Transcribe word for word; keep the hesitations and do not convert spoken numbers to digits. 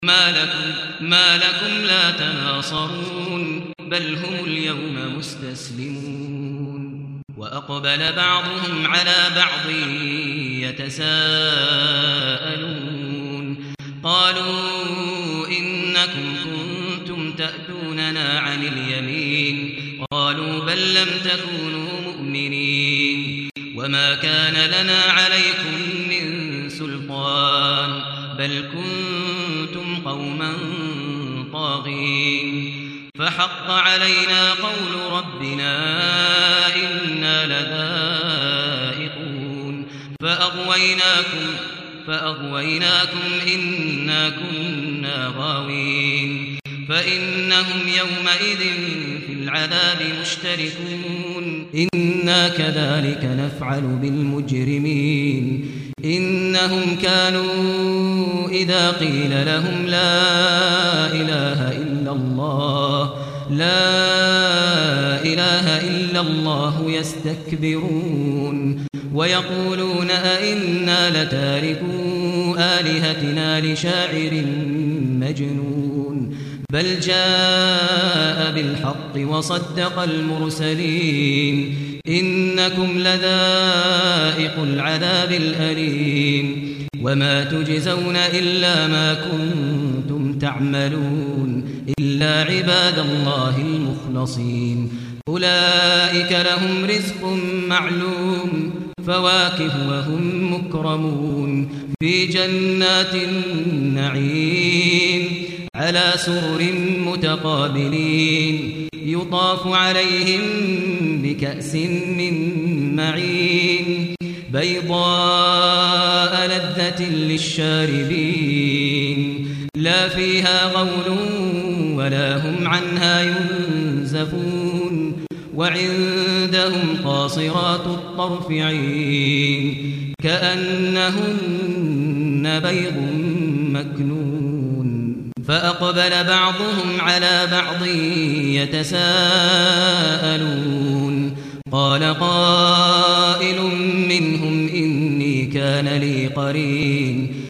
ما لكم, ما لكم لا تناصرون بل هم اليوم مستسلمون وأقبل بعضهم على بعض يتساءلون قالوا إنكم كنتم تأتوننا عن اليمين قالوا بل لم تكونوا مؤمنين وما كان لنا عليكم من سلطان بل كنتم قوما طاغين فحق علينا قول ربنا إنا لذائقون فأغويناكم فأغويناكم إنا كنا غاوين فإنهم يومئذ في العذاب مشتركون إنا كذلك نفعل بالمجرمين إنهم كانوا إذا قيل لهم لا إله إلا الله لا إله إلا الله يستكبرون ويقولون أئنا لتاركو آلهتنا لشاعر مجنون بل جاء بالحق وصدق المرسلين إنكم لذائق العذاب الأليم وما تجزون إلا ما كنتم تعملون إلا عباد الله المخلصين أولئك لهم رزق معلوم فواكه وهم مكرمون في جنات النعيم على سرر متقابلين يطاف عليهم بكأس من معين بيضاء لذة للشاربين لا فيها غول ولا هم عنها ينزفون وعندهم قاصرات الطرف عين كأنهن بيض مكنون فأقبل بعضهم على بعض يتساءلون قال قائل منهم إني كان لي قرين